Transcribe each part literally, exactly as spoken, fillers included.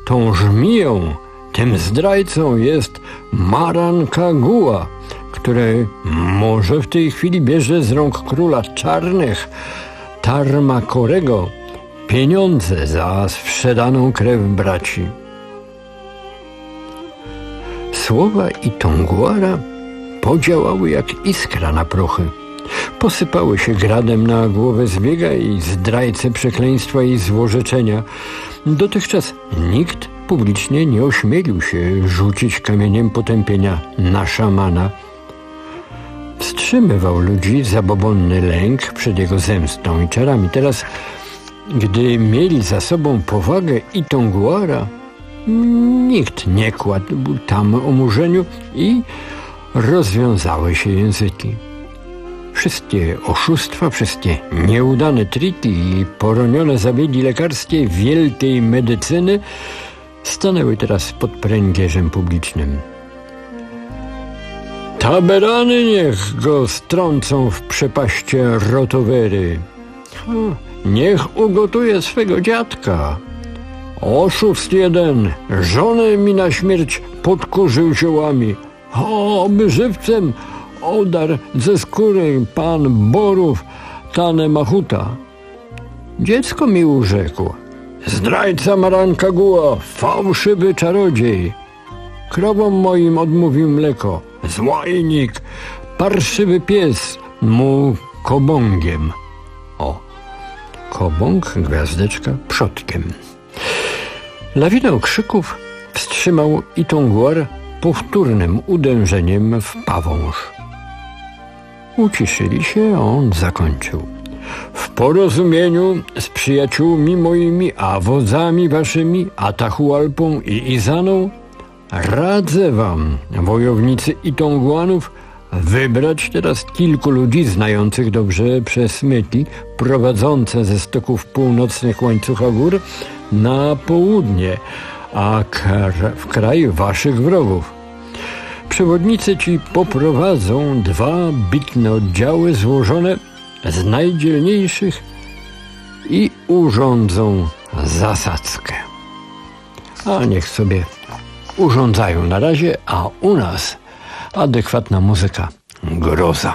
tą żmiją, tym zdrajcą jest Marankagua, który może w tej chwili bierze z rąk króla czarnych Tarmakorego pieniądze za sprzedaną krew braci. Słowa Itonguara podziałały jak iskra na prochy. Posypały się gradem na głowę zbiega i zdrajcę przekleństwa i złorzeczenia. Dotychczas nikt publicznie nie ośmielił się rzucić kamieniem potępienia na szamana. Wstrzymywał ludzi zabobonny lęk przed jego zemstą i czarami. Teraz, gdy mieli za sobą powagę Itonguara, nikt nie kładł tam omurzeniu i rozwiązały się języki. Wszystkie oszustwa, wszystkie nieudane triki i poronione zabiegi lekarskie wielkiej medycyny stanęły teraz pod pręgierzem publicznym. Taberany niech go strącą w przepaście rotowery. Niech ugotuje swego dziadka. Oszust jeden, żonę mi na śmierć podkurzył ziołami. Oby żywcem odarł ze skóry pan Borów Tane Mahuta. Dziecko mi urzekło. Zdrajca Marankagua, fałszywy czarodziej. Krowom moim odmówił mleko. Złajnik, parszywy pies mu kobągiem. O, kobąg, gwiazdeczka, przodkiem. Lawinę okrzyków wstrzymał Itonguar powtórnym uderzeniem w pawąż. Uciszyli się, on zakończył. W porozumieniu z przyjaciółmi moimi, a wodzami waszymi, Atahualpą i Izaną, radzę wam, wojownicy Itonguanów, wybrać teraz kilku ludzi znających dobrze przesmyki prowadzące ze stoków północnych łańcucha gór na południe, a w kraj waszych wrogów. Przewodnicy ci poprowadzą dwa bitne oddziały złożone z najdzielniejszych i urządzą zasadzkę. A niech sobie urządzają na razie, a u nas adekwatna muzyka, groza.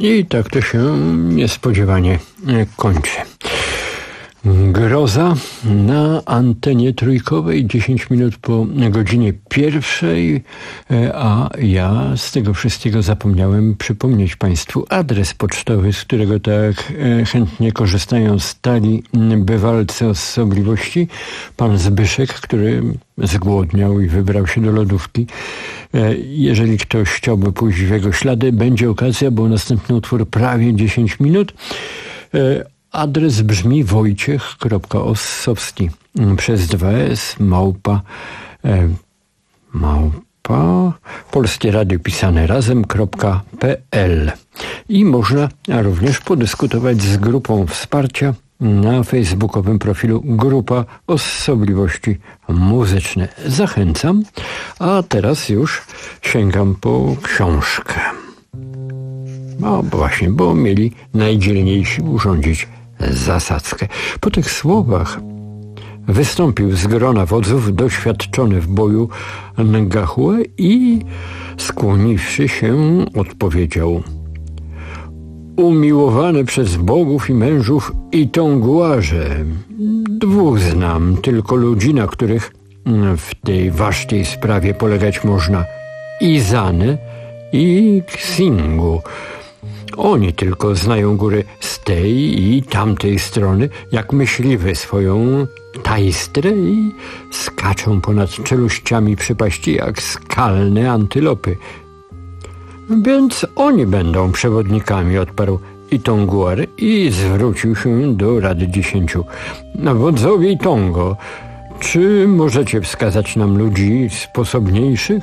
I tak to się niespodziewanie kończy. Groza na antenie trójkowej, dziesięć minut po godzinie pierwszej, a ja z tego wszystkiego zapomniałem przypomnieć Państwu adres pocztowy, z którego tak chętnie korzystają stali bywalcy osobliwości. Pan Zbyszek, który zgłodniał i wybrał się do lodówki. Jeżeli ktoś chciałby pójść w jego ślady, będzie okazja, bo następny utwór prawie dziesięć minut. Adres brzmi wojciech kropka ossowski przez dwa s małpa e, małpa polskie radio pisane razem.pl i można również podyskutować z grupą wsparcia na facebookowym profilu Grupa Osobliwości Muzyczne. Zachęcam, a teraz już sięgam po książkę. No właśnie, bo mieli najdzielniejsi urządzić zasadzkę. Po tych słowach wystąpił z grona wodzów doświadczony w boju Ngahue i skłoniwszy się odpowiedział: umiłowany przez bogów i mężów Itonguarze, dwóch znam tylko ludzi, na których w tej ważkiej sprawie polegać można: Izanę i Xingu. Oni tylko znają góry z tej i tamtej strony, jak myśliwy swoją tajstrę i skaczą ponad czeluściami przypaści jak skalne antylopy. Więc oni będą przewodnikami, odparł Itonguar i zwrócił się do Rady Dziesięciu. Wodzowie Itongo, czy możecie wskazać nam ludzi sposobniejszych?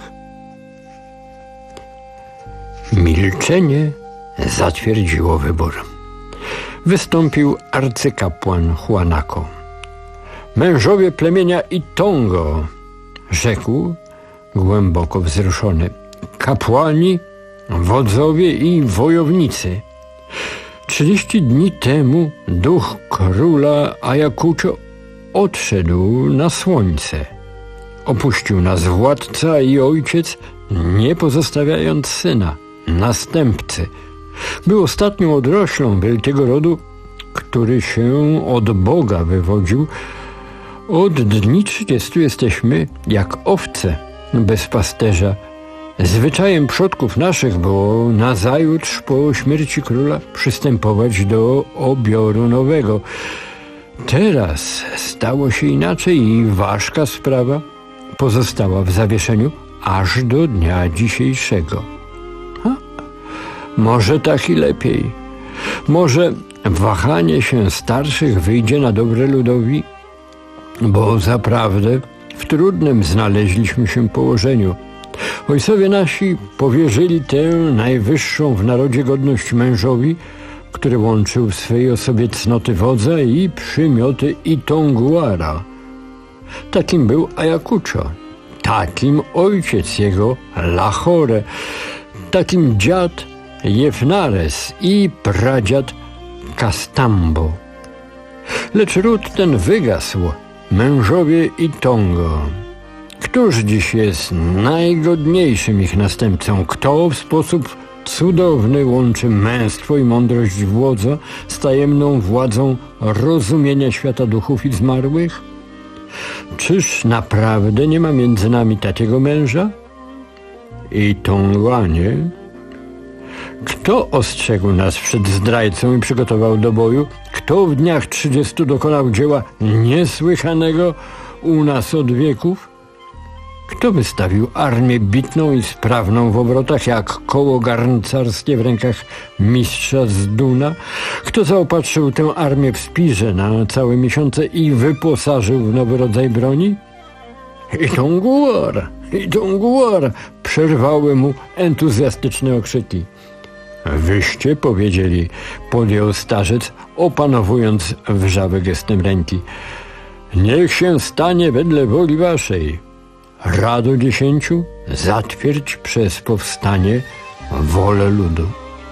Milczenie zatwierdziło wybór. Wystąpił arcykapłan Huanako. Mężowie plemienia Itongo, rzekł głęboko wzruszony. Kapłani, wodzowie i wojownicy. Trzydzieści dni temu duch króla Ayacucho odszedł na słońce. Opuścił nas władca i ojciec, nie pozostawiając syna, następcy. Był ostatnią odroślą wielkiego rodu, który się od Boga wywodził. Od dni trzydziestu jesteśmy jak owce bez pasterza. Zwyczajem przodków naszych było nazajutrz po śmierci króla przystępować do obioru nowego. Teraz stało się inaczej i ważka sprawa pozostała w zawieszeniu aż do dnia dzisiejszego. Ha? Może tak i lepiej. Może wahanie się starszych wyjdzie na dobre ludowi, bo zaprawdę w trudnym znaleźliśmy się położeniu. Ojcowie nasi powierzyli tę najwyższą w narodzie godność mężowi, który łączył w swej osobie cnoty wodza i przymioty Itonguara. Takim był Ayacucho, takim ojciec jego Lahore, takim dziad Jefnares i pradziad Castambo. Lecz ród ten wygasł, mężowie Itongo. Któż dziś jest najgodniejszym ich następcą? Kto w sposób cudowny łączy męstwo i mądrość wodza z tajemną władzą rozumienia świata duchów i zmarłych? Czyż naprawdę nie ma między nami takiego męża? I Tonguanie? Kto ostrzegł nas przed zdrajcą i przygotował do boju? Kto w dniach trzydziestu dokonał dzieła niesłychanego u nas od wieków? Kto wystawił armię bitną i sprawną w obrotach, jak koło garncarskie w rękach mistrza z Duna? Kto zaopatrzył tę armię w spirze na całe miesiące i wyposażył w nowy rodzaj broni? Itonguar! Itonguar! Przerwały mu entuzjastyczne okrzyki. Wyście, powiedzieli, podjął starzec, opanowując wrzawy gestem ręki. Niech się stanie wedle woli waszej. Rado Dziesięciu, zatwierdź przez powstanie wolę ludu.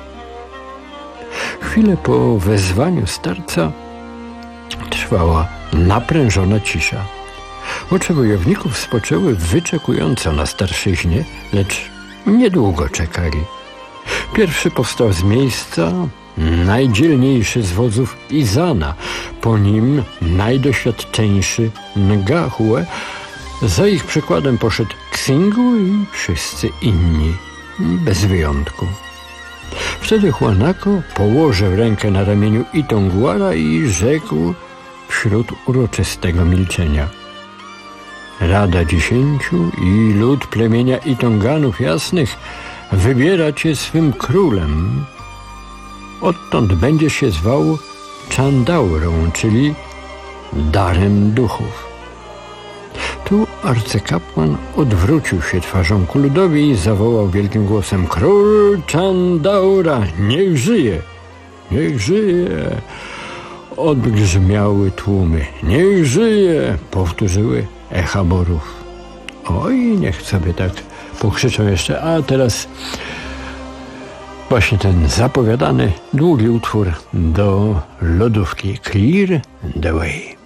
Chwilę po wezwaniu starca trwała naprężona cisza. Oczy wojowników spoczęły wyczekująco na starszyźnie, lecz niedługo czekali. Pierwszy powstał z miejsca najdzielniejszy z wodzów Izana, po nim najdoświadczeńszy Ngahue. Za ich przykładem poszedł Xingu i wszyscy inni, bez wyjątku. Wtedy Huanako położył rękę na ramieniu Itonguara i rzekł wśród uroczystego milczenia: Rada Dziesięciu i lud plemienia Itonganów Jasnych wybiera cię swym królem. Odtąd będziesz się zwał Chandaurą, czyli darem duchów. Tu arcykapłan odwrócił się twarzą ku ludowi i zawołał wielkim głosem: Król Chandaura, niech żyje! Niech żyje! Odgrzmiały tłumy. Niech żyje! Powtórzyły echa borów. Oj, niech sobie tak pokrzyczą jeszcze. A teraz właśnie ten zapowiadany długi utwór do lodówki Clear the Way.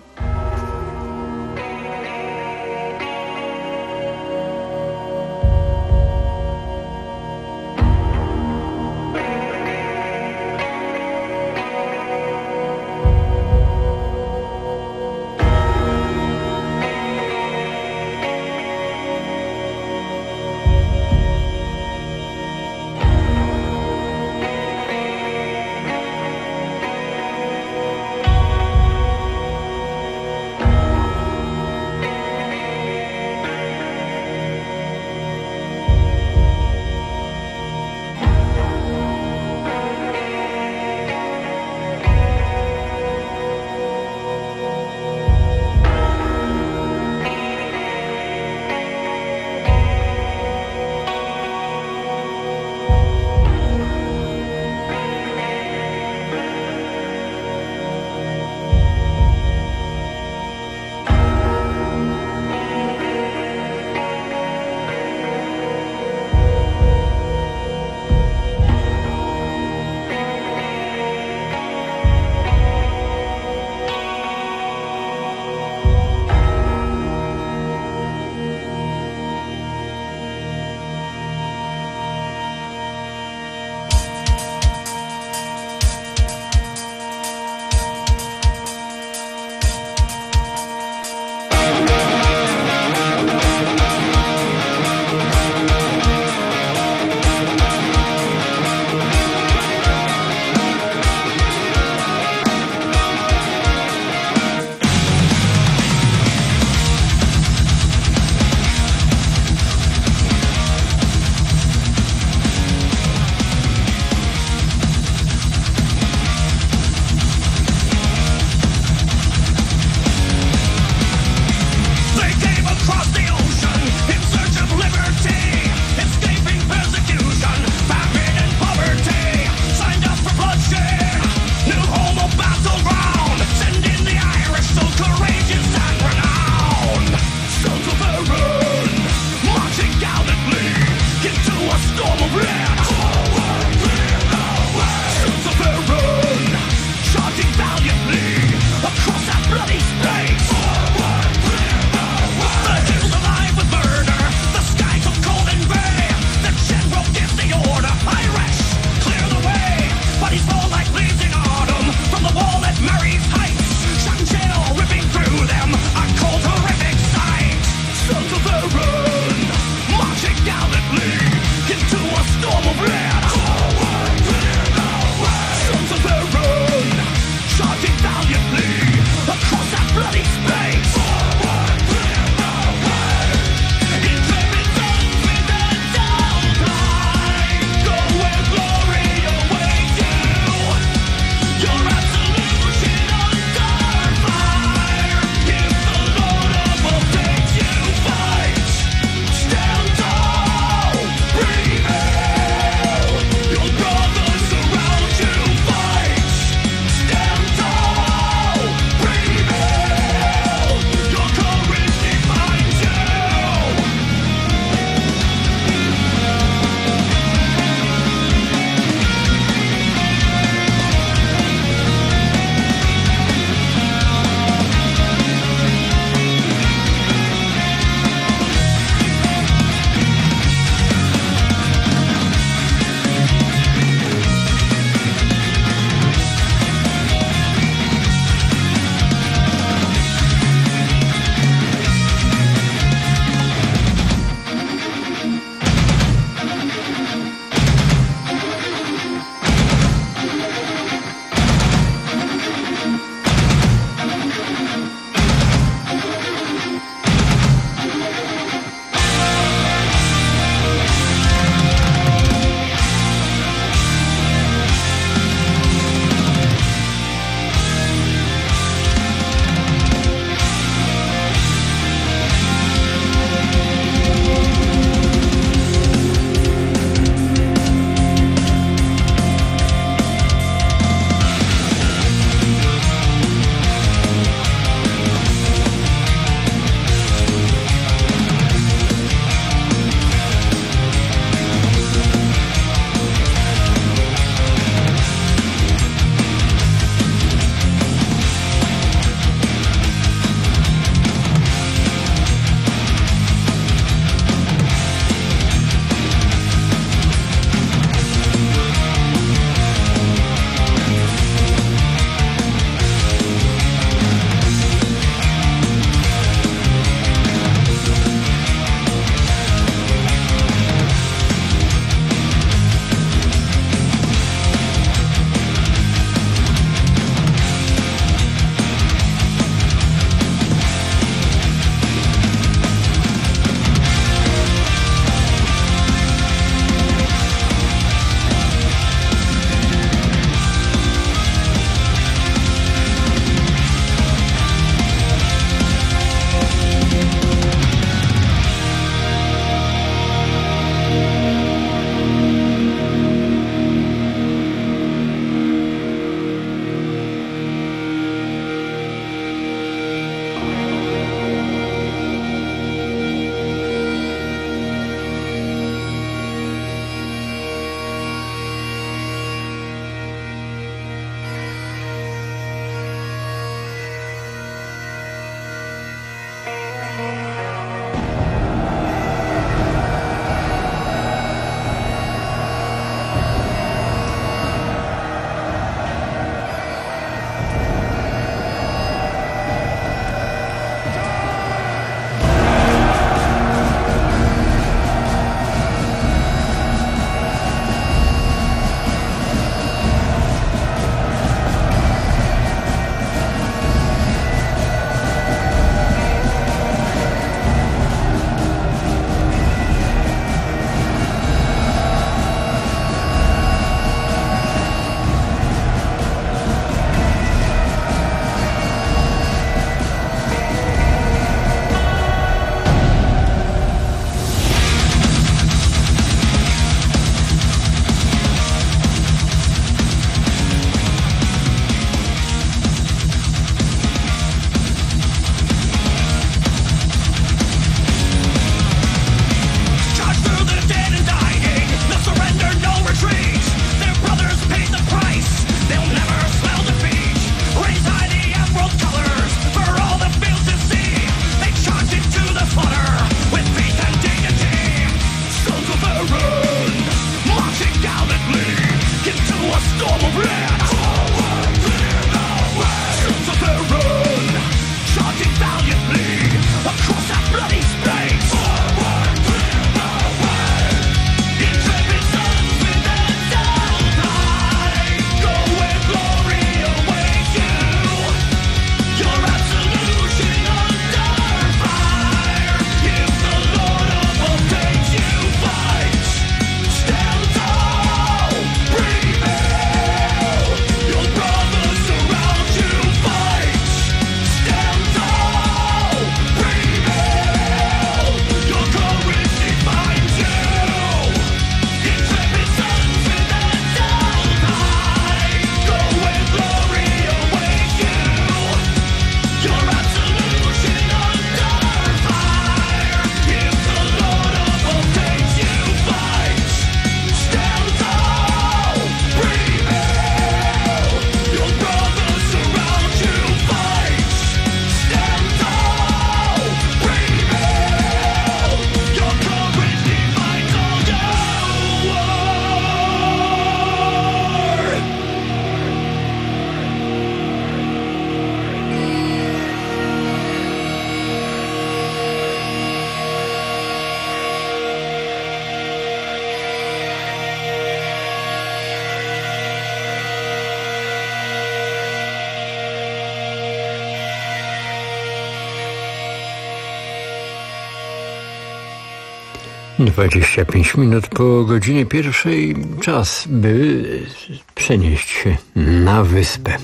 Dwadzieścia pięć minut po godzinie pierwszej. Czas, by przenieść się na wyspę.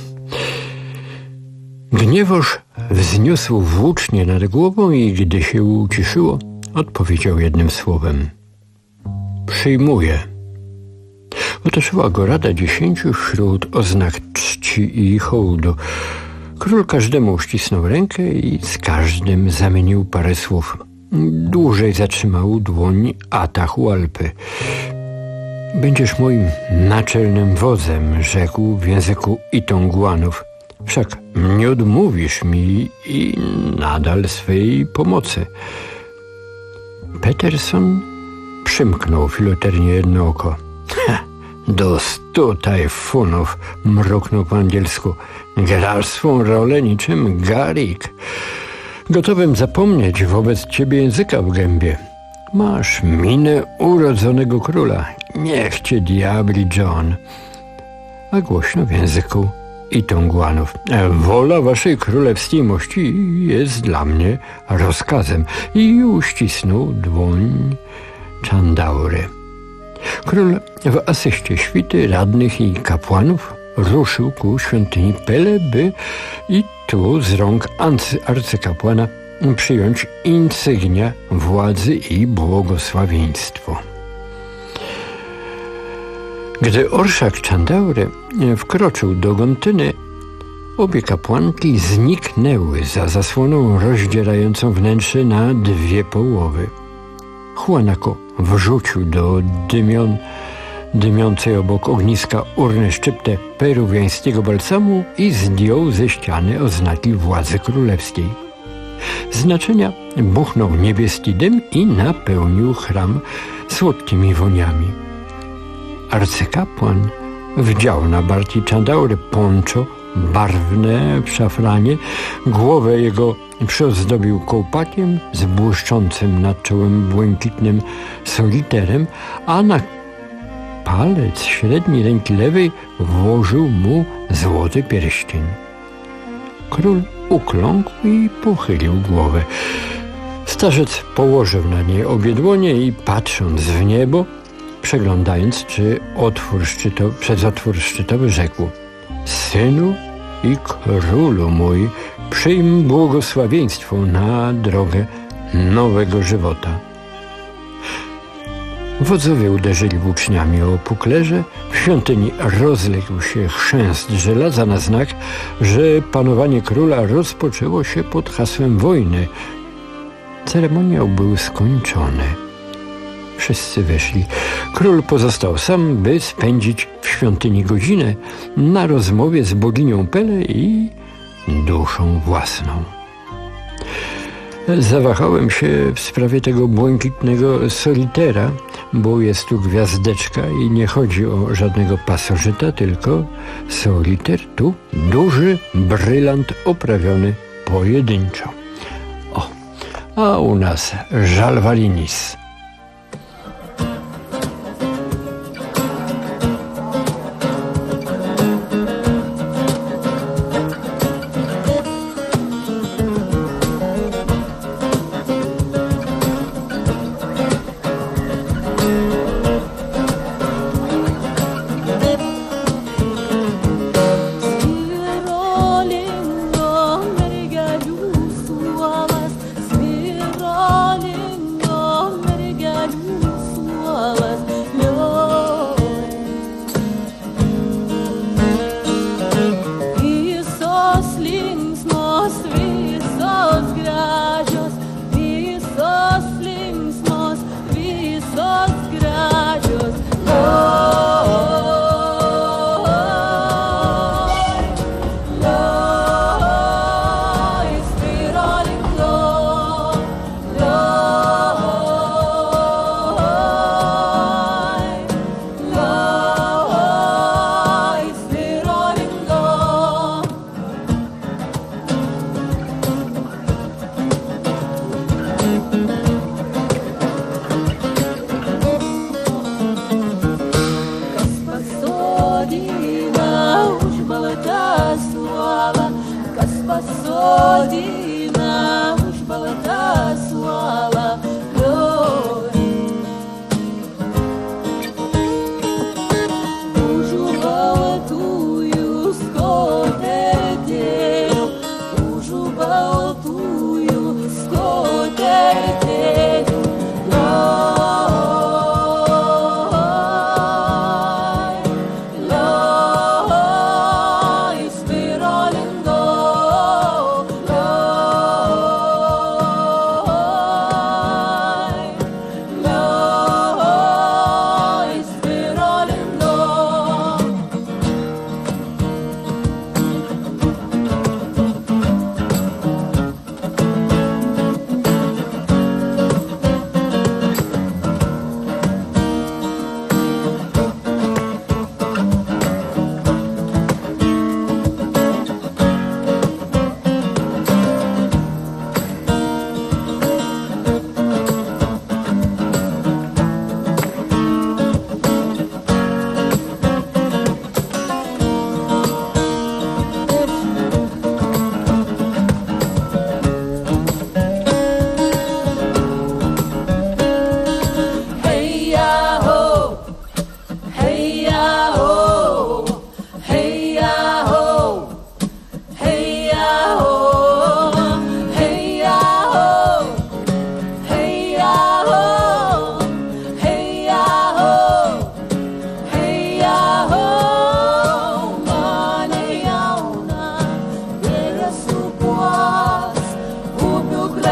Gniewoż wzniósł włócznie nad głową i gdy się uciszyło, odpowiedział jednym słowem: przyjmuję. Otoczyła go rada dziesięciu wśród oznak czci i hołdu. Król każdemu uścisnął rękę i z każdym zamienił parę słów. Dłużej zatrzymał dłoń Atahualpy. Będziesz moim naczelnym wodzem, rzekł w języku Itonguanów. Wszak nie odmówisz mi i nadal swej pomocy. Peterson przymknął filoternie jedno oko. Ha, do stu tajfunów, mruknął po angielsku. Grasz swą rolę niczym Garik. Gotowym zapomnieć wobec ciebie języka w gębie. Masz minę urodzonego króla. Niech cię diabli, John. A głośno w języku Itonguanów. Wola waszej królewskiej mości jest dla mnie rozkazem. I uścisnął dłoń Czandaury. Król w asyście świty radnych i kapłanów ruszył ku świątyni Pele, by i tu z rąk arcykapłana przyjąć insygnia władzy i błogosławieństwo. Gdy orszak Czandaury wkroczył do Gontyny, obie kapłanki zniknęły za zasłoną rozdzierającą wnętrze na dwie połowy. Juanaco wrzucił do dymion, dymiącej obok ogniska urny szczyptę peruwiańskiego balsamu i zdjął ze ściany oznaki władzy królewskiej. Z naczynia buchnął niebieski dym i napełnił chram słodkimi woniami. Arcykapłan wdział na barki Czandaury ponczo barwne w szafranie, głowę jego przyozdobił kołpakiem z błyszczącym nad czołem błękitnym soliterem, a na palec średniej ręki lewej włożył mu złoty pierścień. Król ukląkł i pochylił głowę. Starzec położył na niej obie dłonie i patrząc w niebo, przeglądając czy otwór szczytowy, przez otwór szczytowy rzekł: synu i królu mój, przyjm błogosławieństwo na drogę nowego żywota. Wodzowie uderzyli włóczniami o puklerze, w świątyni rozległ się chrzęst żelaza na znak, że panowanie króla rozpoczęło się pod hasłem wojny. Ceremoniał był skończony. Wszyscy weszli. Król pozostał sam, by spędzić w świątyni godzinę na rozmowie z boginią Pele i duszą własną. Zawahałem się w sprawie tego błękitnego solitera, bo jest tu gwiazdeczka i nie chodzi o żadnego pasożyta, tylko soliter tu duży brylant oprawiony pojedynczo. O, a u nas żalwalinis. Spiralendo,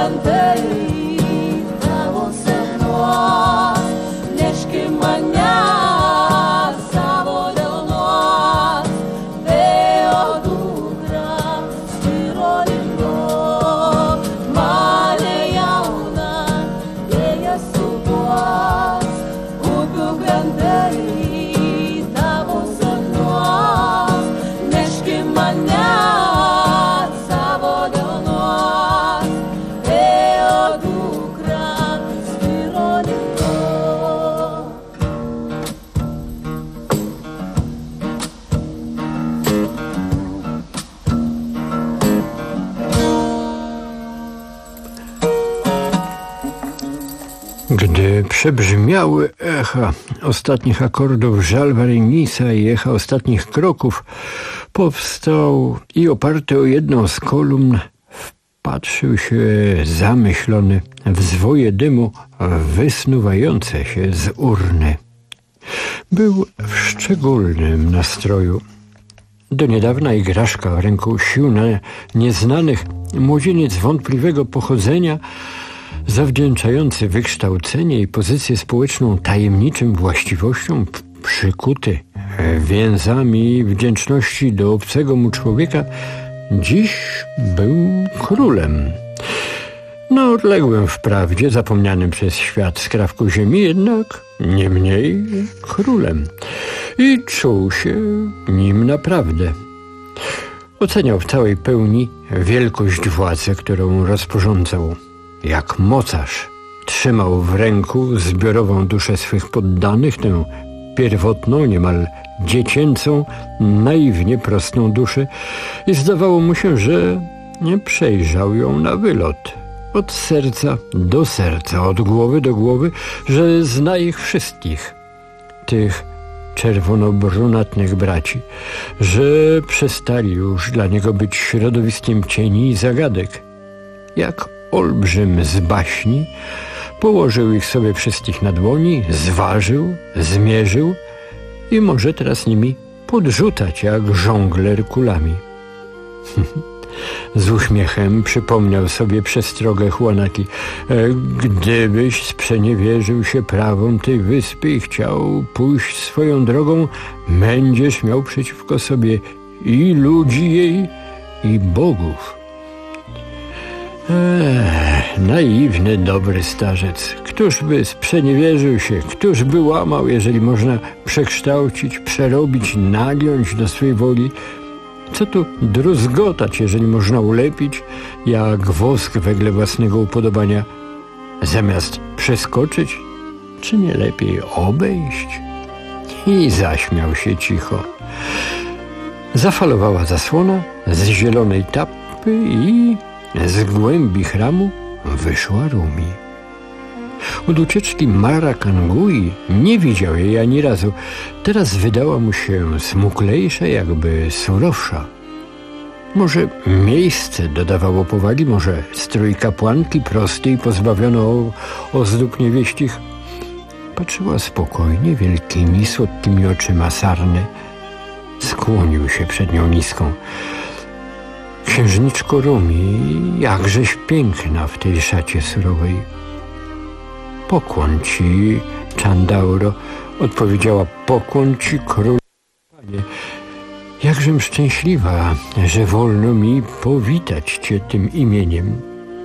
Gdy przebrzmiały echa ostatnich akordów Żalwarinisa i echa ostatnich kroków, powstał i oparty o jedną z kolumn wpatrzył się zamyślony w zwoje dymu wysnuwające się z urny. Był w szczególnym nastroju. Do niedawna igraszka w ręku sił nieznanych, młodzieniec wątpliwego pochodzenia, zawdzięczający wykształcenie i pozycję społeczną tajemniczym właściwościom, przykuty więzami wdzięczności do obcego mu człowieka, dziś był królem. No, odległym wprawdzie, zapomnianym przez świat skrawku ziemi, jednak nie mniej królem. I czuł się nim naprawdę. Oceniał w całej pełni wielkość władzy, którą rozporządzał. Jak mocarz trzymał w ręku zbiorową duszę swych poddanych, tę pierwotną, niemal dziecięcą, naiwnie prostą duszę, i zdawało mu się, że nie przejrzał ją na wylot. Od serca do serca, od głowy do głowy, że zna ich wszystkich, tych czerwono-brunatnych braci, że przestali już dla niego być środowiskiem cieni i zagadek. Jak olbrzym z baśni, położył ich sobie wszystkich na dłoni, zważył, zmierzył i może teraz nimi podrzucać jak żongler kulami. Z uśmiechem przypomniał sobie przestrogę Juanaki. Gdybyś sprzeniewierzył się prawom tej wyspy i chciał pójść swoją drogą, będziesz miał przeciwko sobie i ludzi jej, i bogów. Ech, naiwny, dobry starzec. Któż by sprzeniewierzył się, któż by łamał, jeżeli można przekształcić, przerobić, nagiąć do swej woli? Co tu druzgotać, jeżeli można ulepić, jak wosk wedle własnego upodobania, zamiast przeskoczyć, czy nie lepiej obejść? I zaśmiał się cicho. Zafalowała zasłona z zielonej tapy i z głębi chramu wyszła Rumi. Od ucieczki Marakangui nie widział jej ani razu. Teraz wydała mu się smuklejsza, jakby surowsza. Może miejsce dodawało powagi, może strój kapłanki prosty i pozbawiono ozdób niewieścich. Patrzyła spokojnie, wielkimi, słodkimi oczyma Sarny. Skłonił się przed nią niską. Księżniczko Rumi, jakżeś piękna w tej szacie surowej. Pokłon ci, Chandauro, odpowiedziała, pokłon ci, król. Panie, jakżem szczęśliwa, że wolno mi powitać cię tym imieniem.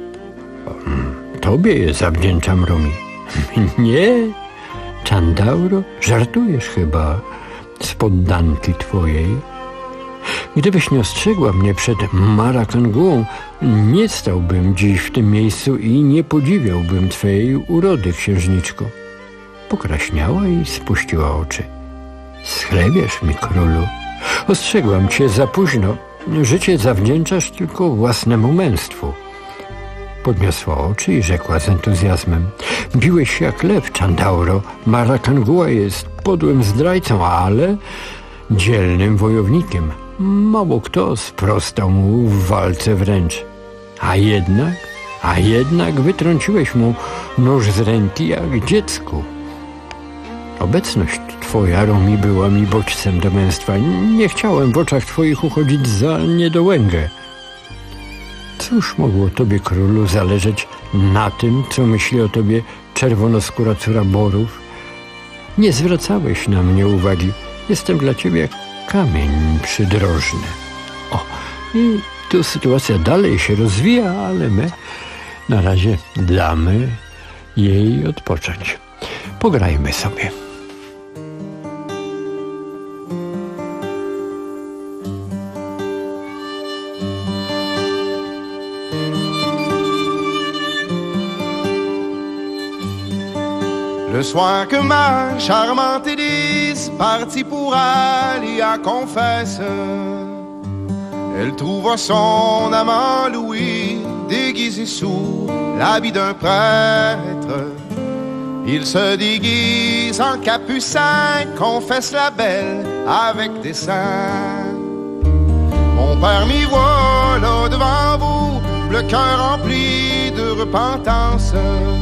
Tobie je zawdzięczam, Rumi. Nie, Chandauro, żartujesz chyba z poddanki twojej. Gdybyś nie ostrzegła mnie przed Marakanguą, nie stałbym dziś w tym miejscu i nie podziwiałbym twojej urody, księżniczko. Pokraśniała i spuściła oczy. Schlebiesz mi, królu. Ostrzegłam cię za późno. Życie zawdzięczasz tylko własnemu męstwu. Podniosła oczy i rzekła z entuzjazmem. Biłeś się jak lew, Chandauro. Marakangua jest podłym zdrajcą, ale dzielnym wojownikiem. Mało kto sprostał mu w walce wręcz. A jednak, a jednak wytrąciłeś mu nóż z ręki jak dziecku. Obecność twoja, Rumi, była mi bodźcem do męstwa. Nie chciałem w oczach twoich uchodzić za niedołęgę. Co Cóż mogło tobie, królu, zależeć na tym, co myśli o tobie czerwonoskóra córa Borów? Nie zwracałeś na mnie uwagi. Jestem dla ciebie jak kamień przydrożny. O, i tu sytuacja dalej się rozwija, ale my na razie damy jej odpocząć. Pograjmy sobie. Le soir que ma charmante Élise partit pour aller à confesse, elle trouva son amant Louis déguisé sous l'habit d'un prêtre. Il se déguise en capucin, confesse la belle avec des seins. Mon père, m'y voilà devant vous, le cœur rempli de repentance,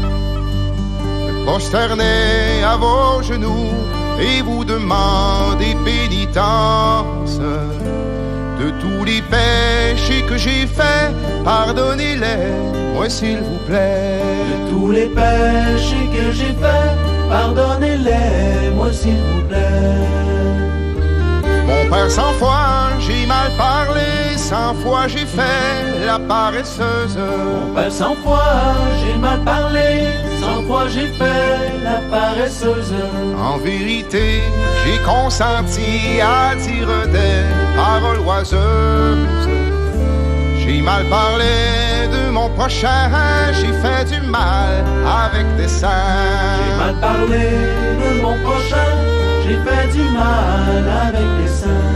prosterné à vos genoux et vous demandez pénitence. De tous les péchés que j'ai faits, pardonnez-les, moi s'il vous plaît. De tous les péchés que j'ai faits, pardonnez-les, moi s'il vous plaît. Mon père, cent fois j'ai mal parlé, cent fois j'ai fait la paresseuse. Mon père, cent fois j'ai mal parlé, cent fois j'ai fait la paresseuse. En vérité, j'ai consenti à dire des paroles oiseuses. J'ai mal parlé de mon prochain, j'ai fait du mal avec des saints. J'ai mal parlé de mon prochain, j'ai fait du mal avec des saints.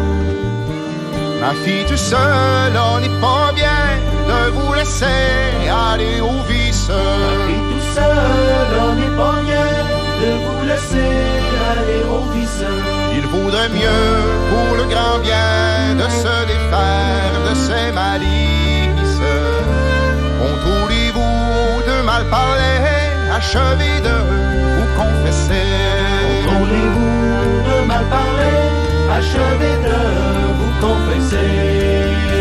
Ma fille tout seule, on n'est pas bien de vous laisser aller au vice. Ma fille tout seule, on n'est pas bien de vous laisser aller au vice. Il vaudrait mieux pour le grand bien de se défaire de ces malices. Contrôlez-vous de mal parler, achevez de vous confesser. Contrôlez-vous de mal parler, achevez de vous confesser.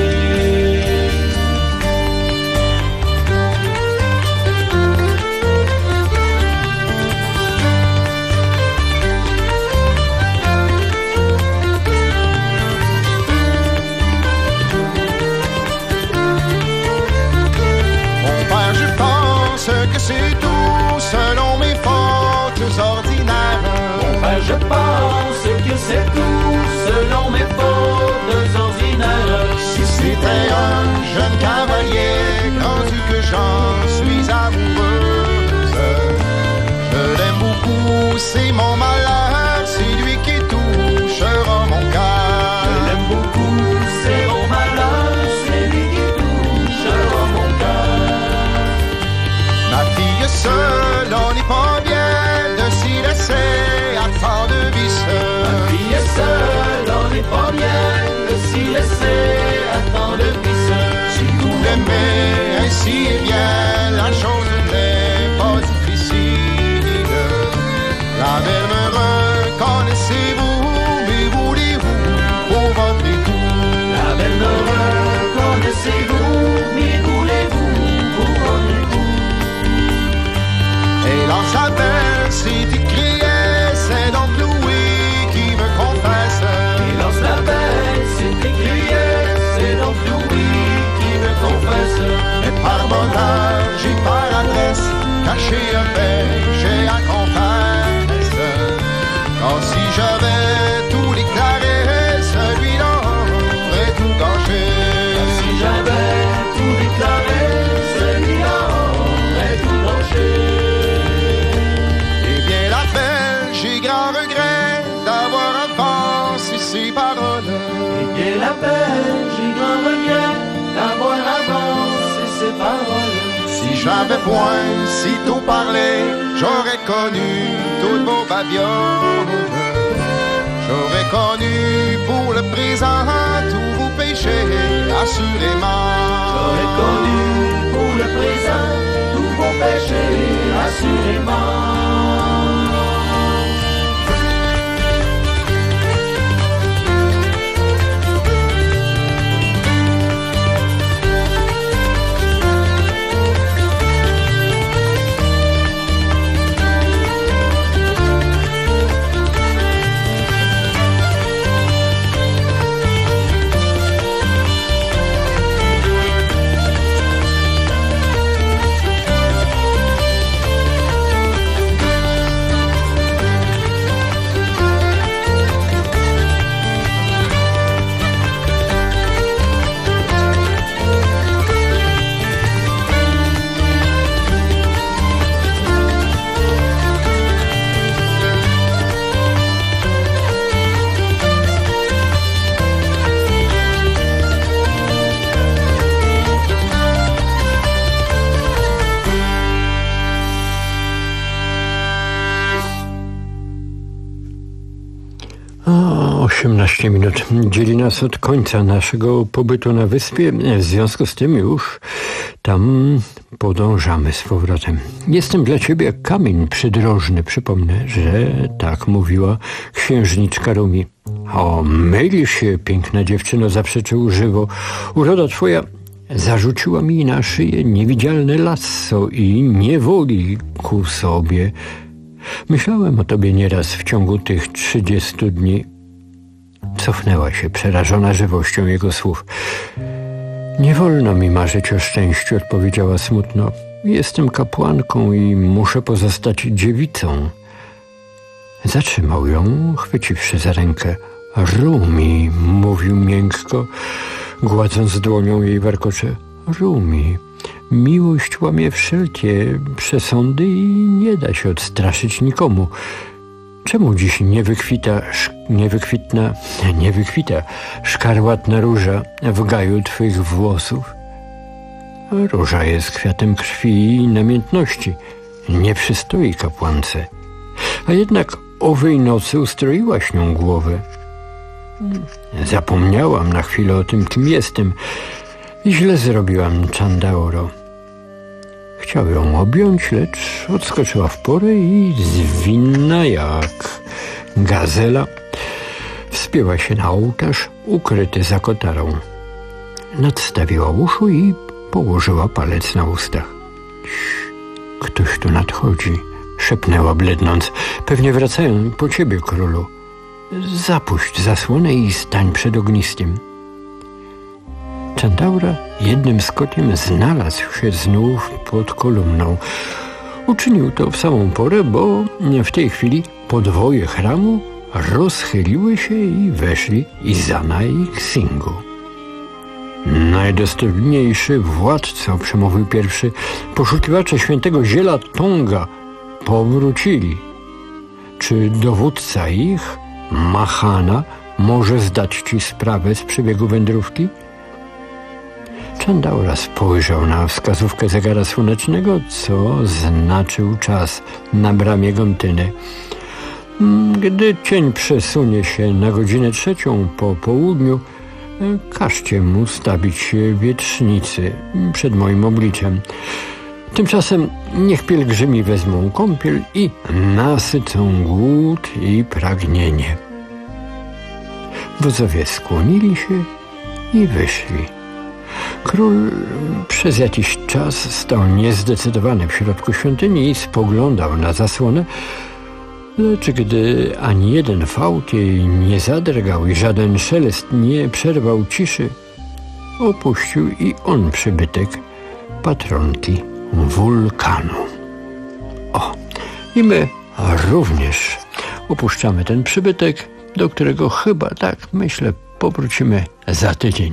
Que c'est tout selon mes fautes ordinaires. Mon père, je pense que c'est tout selon mes fautes ordinaires. Si c'était un jeune cavalier, rendu que j'en suis amoureuse, je l'aime beaucoup, c'est mon malheur, c'est lui qui touchera mon cœur. Je l'aime beaucoup, c'est mon malheur, c'est lui qui touchera mon cœur. Ma fille seule, on n'est pas bien de s'y laisser à tant de vices. Ma fille seule, on n'est pas bien de s'y laisser à tant de vices. Si vous l'aimez ainsi et bien, la chose n'est pas difficile. La belle me reconnaissez-vous, mais voulez-vous pour votre époux? La belle me reconnaissez-vous, mais voulez-vous pour votre époux? Et dans sa belle s'est écrié, c'est donc Louis qui me confesse. Et lance la belle, c'est écrié, c'est donc Louis qui me confesse. Mais par bonheur, j'ai par adresse caché un péché à confesse. Car si j'avais tout déclaré, celui-là aurait tout gâché. Car si j'avais tout déclaré, celui-là aurait tout gâché. J'ai grand regret d'avoir avancé ces paroles. Et bien la peine, j'ai grand regret d'avoir avancé ces paroles. Si j'avais point si tôt parlé, j'aurais connu toutes vos babioles. J'aurais connu pour le présent tous vos péchés, assurément. J'aurais connu pour le présent tous vos péchés, assurément. osiemnaście minut dzieli nas od końca naszego pobytu na wyspie. W związku z tym już tam podążamy z powrotem. Jestem dla ciebie jak kamień przydrożny. Przypomnę, że tak mówiła księżniczka Rumi. O, mylisz się, piękna dziewczyno, zaprzeczył żywo. Uroda twoja zarzuciła mi na szyję niewidzialne lasso i niewoli ku sobie. Myślałem o tobie nieraz w ciągu tych trzydziestu dni. Cofnęła się, przerażona żywością jego słów. Nie wolno mi marzyć o szczęściu, odpowiedziała smutno. Jestem kapłanką i muszę pozostać dziewicą. Zatrzymał ją, chwyciwszy za rękę. Rumi, mówił miękko, gładząc dłonią jej warkocze. Rumi, miłość łamie wszelkie przesądy i nie da się odstraszyć nikomu. Czemu dziś nie wykwita, nie wykwitna, nie wykwita szkarłatna róża w gaju twych włosów? Róża jest kwiatem krwi i namiętności. Nie przystoi kapłance. A jednak owej nocy ustroiłaś nią głowę. Zapomniałam na chwilę o tym, kim jestem. I źle zrobiłam, Chandauro. Chciał ją objąć, lecz odskoczyła w porę i zwinna jak gazela wspięła się na ołtarz ukryty za kotarą. Nadstawiła uszu i położyła palec na ustach. Ktoś tu nadchodzi, szepnęła blednąc. Pewnie wracają po ciebie, królu. Zapuść zasłonę i stań przed ognistym. Chandaura jednym skokiem znalazł się znów pod kolumną. Uczynił to w samą porę, bo w tej chwili podwoje chramu rozchyliły się i weszli Izana i Xingu. Najdostojniejszy władco, przemówił pierwszy, poszukiwacze świętego ziela Tonga powrócili. Czy dowódca ich, Mahana, może zdać ci sprawę z przebiegu wędrówki? Chandaura spojrzał na wskazówkę zegara słonecznego, co znaczył czas na bramie Gontyny. Gdy cień przesunie się na godzinę trzecią po południu, każcie mu stawić się wietrznicy przed moim obliczem. Tymczasem niech pielgrzymi wezmą kąpiel i nasycą głód i pragnienie. Wodzowie skłonili się i wyszli. Król przez jakiś czas stał niezdecydowany w środku świątyni i spoglądał na zasłonę, lecz gdy ani jeden fałd jej nie zadrgał i żaden szelest nie przerwał ciszy, opuścił i on przybytek patronki wulkanu. O, i my również opuszczamy ten przybytek, do którego chyba, tak myślę, powrócimy za tydzień.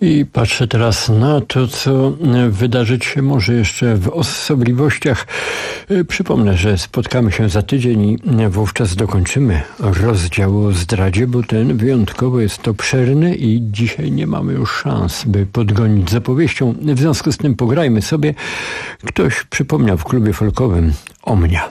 I patrzę teraz na to, co wydarzyć się może jeszcze w osobliwościach. Przypomnę, że spotkamy się za tydzień i wówczas dokończymy rozdział o zdradzie, bo ten wyjątkowo jest obszerny i dzisiaj nie mamy już szans, by podgonić z opowieścią. W związku z tym pograjmy sobie. Ktoś przypomniał w klubie folkowym Omnia.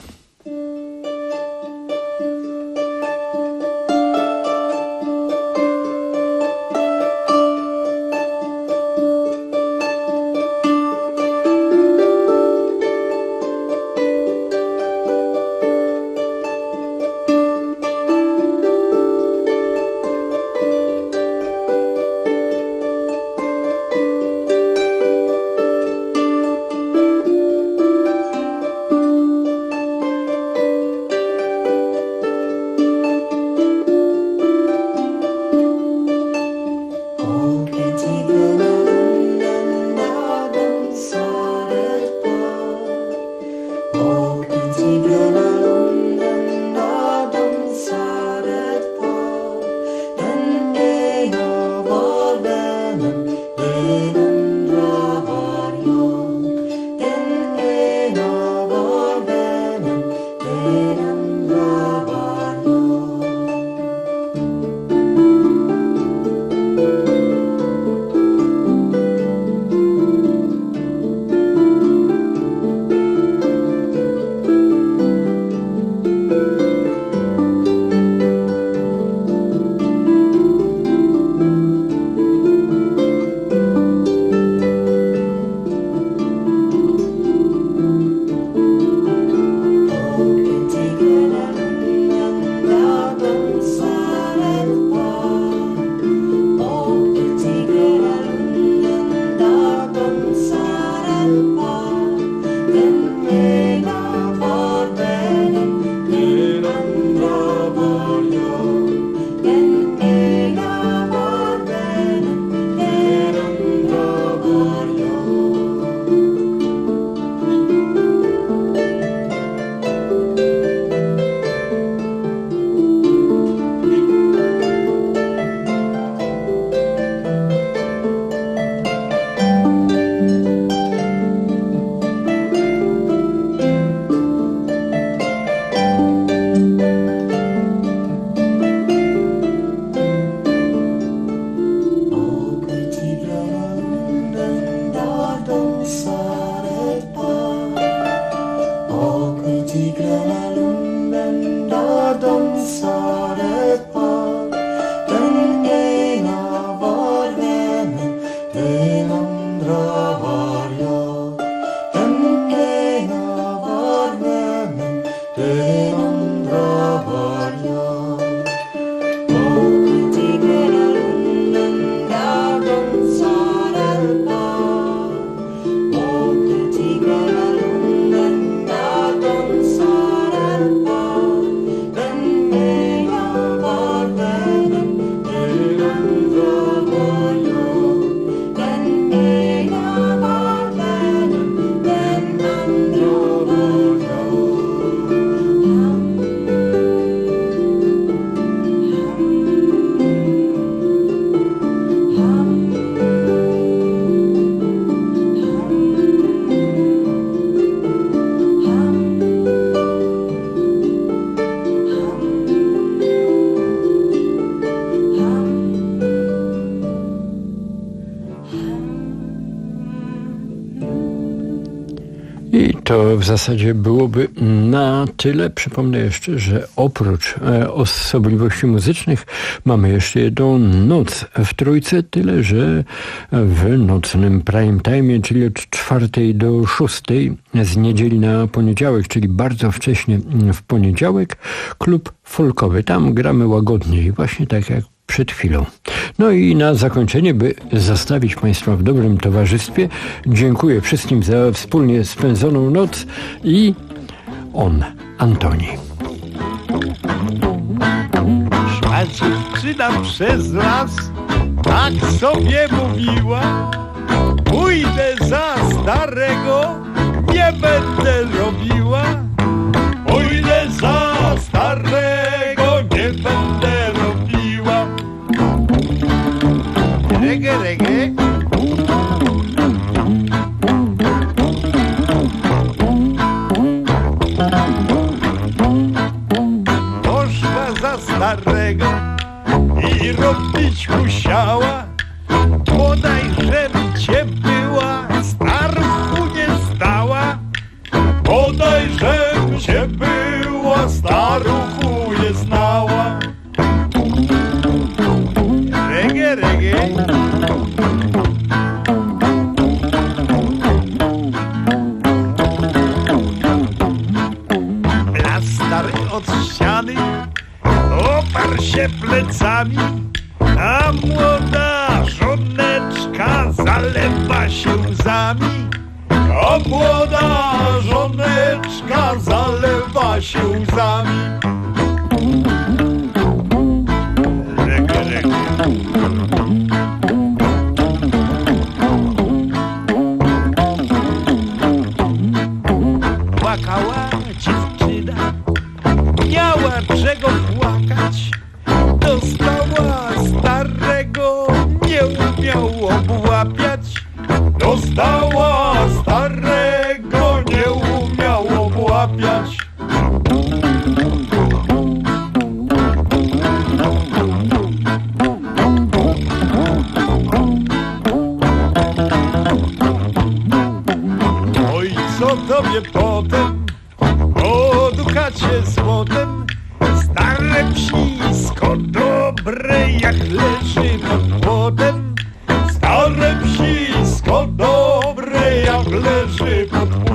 To w zasadzie byłoby na tyle. Przypomnę jeszcze, że oprócz e, osobliwości muzycznych mamy jeszcze jedną noc w Trójce, tyle że w nocnym prime time, czyli od czwartej do szóstej z niedzieli na poniedziałek, czyli bardzo wcześnie w poniedziałek, klub folkowy. Tam gramy łagodniej, właśnie tak jak przed chwilą. No i na zakończenie, by zostawić Państwa w dobrym towarzystwie, dziękuję wszystkim za wspólnie spędzoną noc i on, Antoni. Szła dziewczyna przez las, tak sobie mówiła: pójdę za starego, nie będę robiła. Pójdę za starego, nie będę robiła. Reggae, reggae. Poszła za starego i robić musiała. Bodajże cię była, staruchu nie stała. Bodajże cię była, staruchu nie znała. Reggae, reggae. Las stary od ściany oparł się plecami, a młoda żoneczka zalewa się łzami. A młoda żoneczka zalewa się łzami. Reggae, reggae. Płakała dziewczyna, miała czego płakać. Dostała starego, nie umiał obłapiać. Dostała starego, nie umiał obłapiać. Oj, co tobie potem, odkacie złotem, stare psisko dobre jak leży pod płotem. Stare psisko dobre jak leży pod płotem.